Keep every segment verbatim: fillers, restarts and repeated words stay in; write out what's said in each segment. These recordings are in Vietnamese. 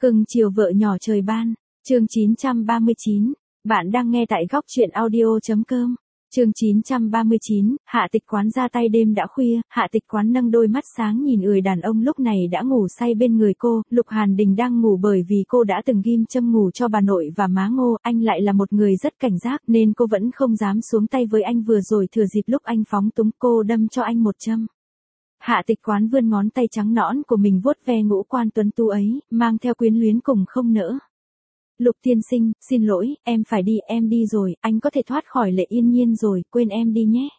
Cưng chiều vợ nhỏ trời ban, chương chín trăm ba mươi chín. Bạn đang nghe tại góc truyện audio chấm com. Chương chín trăm ba mươi chín, Hạ Tịch Quán ra tay đêm đã khuya, Hạ Tịch Quán nâng đôi mắt sáng nhìn người đàn ông lúc này đã ngủ say bên người cô, Lục Hàn Đình đang ngủ bởi vì cô đã từng ghim châm ngủ cho bà nội và má Ngô, anh lại là một người rất cảnh giác nên cô vẫn không dám xuống tay với anh, vừa rồi thừa dịp lúc anh phóng túng cô đâm cho anh một châm. Hạ Tịch Quán vươn ngón tay trắng nõn của mình vuốt ve ngũ quan tuấn tú ấy, mang theo quyến luyến cùng không nỡ. Lục tiên sinh, xin lỗi, em phải đi, em đi rồi, anh có thể thoát khỏi Lệ Yên Nhiên rồi, quên em đi nhé.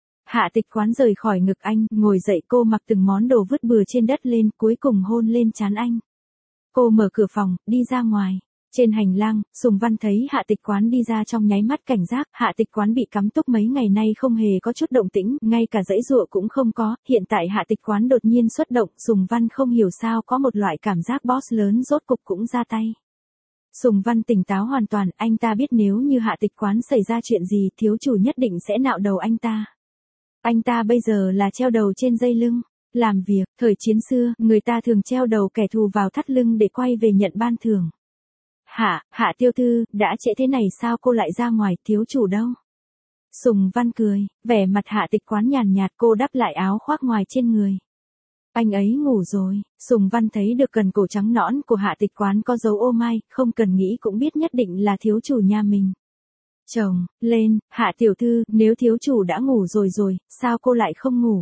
Hạ Tịch Quán rời khỏi ngực anh, ngồi dậy, cô mặc từng món đồ vứt bừa trên đất lên, cuối cùng hôn lên trán anh. Cô mở cửa phòng, đi ra ngoài. Trên hành lang, Sùng Văn thấy Hạ Tịch Quán đi ra trong nháy mắt cảnh giác, Hạ Tịch Quán bị cắm túc mấy ngày nay không hề có chút động tĩnh, ngay cả giãy giụa cũng không có, hiện tại Hạ Tịch Quán đột nhiên xuất động, Sùng Văn không hiểu sao có một loại cảm giác boss lớn rốt cục cũng ra tay. Sùng Văn tỉnh táo hoàn toàn, anh ta biết nếu như Hạ Tịch Quán xảy ra chuyện gì, thiếu chủ nhất định sẽ nạo đầu anh ta. Anh ta bây giờ là treo đầu trên dây lưng. Làm việc, thời chiến xưa, người ta thường treo đầu kẻ thù vào thắt lưng để quay về nhận ban thưởng. Hạ, Hạ tiểu thư, đã trễ thế này sao cô lại ra ngoài, thiếu chủ đâu? Sùng Văn cười, vẻ mặt Hạ Tịch Quán nhàn nhạt, cô đắp lại áo khoác ngoài trên người. Anh ấy ngủ rồi. Sùng Văn thấy được cần cổ trắng nõn của Hạ Tịch Quán có dấu ô mai, không cần nghĩ cũng biết nhất định là thiếu chủ nhà mình. Chồng, lên, Hạ tiểu thư, nếu thiếu chủ đã ngủ rồi rồi, sao cô lại không ngủ?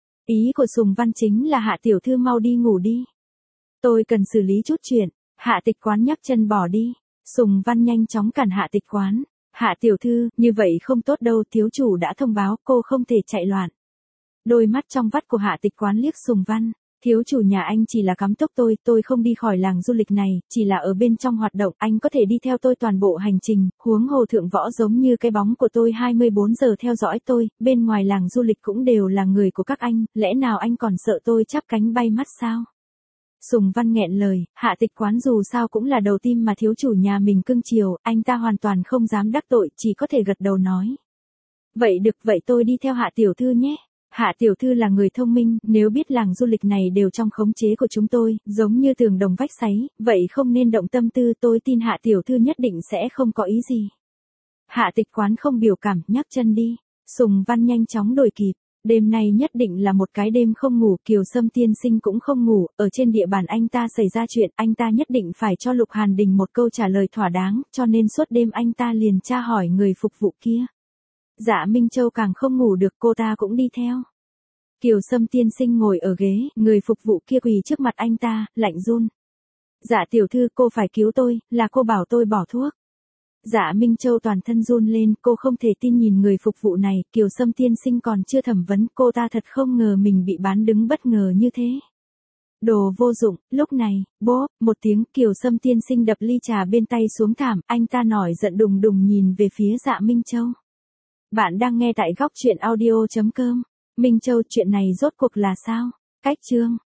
Ý của Sùng Văn chính là Hạ tiểu thư mau đi ngủ đi. Tôi cần xử lý chút chuyện. Hạ Tịch Quán nhấc chân bỏ đi. Sùng Văn nhanh chóng cản Hạ Tịch Quán. Hạ tiểu thư, như vậy không tốt đâu, thiếu chủ đã thông báo, cô không thể chạy loạn. Đôi mắt trong vắt của Hạ Tịch Quán liếc Sùng Văn. Thiếu chủ nhà anh chỉ là cắm túc tôi, tôi không đi khỏi làng du lịch này, chỉ là ở bên trong hoạt động, anh có thể đi theo tôi toàn bộ hành trình, huống hồ thượng võ giống như cái bóng của tôi hai mươi bốn giờ theo dõi tôi, bên ngoài làng du lịch cũng đều là người của các anh, lẽ nào anh còn sợ tôi chắp cánh bay mất sao? Sùng Văn nghẹn lời, Hạ Tịch Quán dù sao cũng là đầu tim mà thiếu chủ nhà mình cưng chiều, anh ta hoàn toàn không dám đắc tội, chỉ có thể gật đầu nói. Vậy được, vậy tôi đi theo Hạ tiểu thư nhé. Hạ tiểu thư là người thông minh, nếu biết làng du lịch này đều trong khống chế của chúng tôi, giống như tường đồng vách sấy, vậy không nên động tâm tư, tôi tin Hạ tiểu thư nhất định sẽ không có ý gì. Hạ Tịch Quán không biểu cảm, nhấc chân đi. Sùng Văn nhanh chóng đuổi kịp. Đêm nay nhất định là một cái đêm không ngủ, Kiều Sâm tiên sinh cũng không ngủ, ở trên địa bàn anh ta xảy ra chuyện, anh ta nhất định phải cho Lục Hàn Đình một câu trả lời thỏa đáng, cho nên suốt đêm anh ta liền tra hỏi người phục vụ kia. Dạ Minh Châu càng không ngủ được, cô ta cũng đi theo. Kiều Sâm tiên sinh ngồi ở ghế, người phục vụ kia quỳ trước mặt anh ta, lạnh run. Dạ tiểu thư, cô phải cứu tôi, là cô bảo tôi bỏ thuốc. Dạ Minh Châu toàn thân run lên, cô không thể tin nhìn người phục vụ này, Kiều Sâm tiên sinh còn chưa thẩm vấn, cô ta thật không ngờ mình bị bán đứng bất ngờ như thế. Đồ vô dụng, lúc này, bốp, một tiếng, Kiều Sâm tiên sinh đập ly trà bên tay xuống thảm, anh ta nổi giận đùng đùng nhìn về phía Dạ Minh Châu. Bạn đang nghe tại góc truyện audio chấm com. Minh Châu, chuyện này rốt cuộc là sao? Cách chương.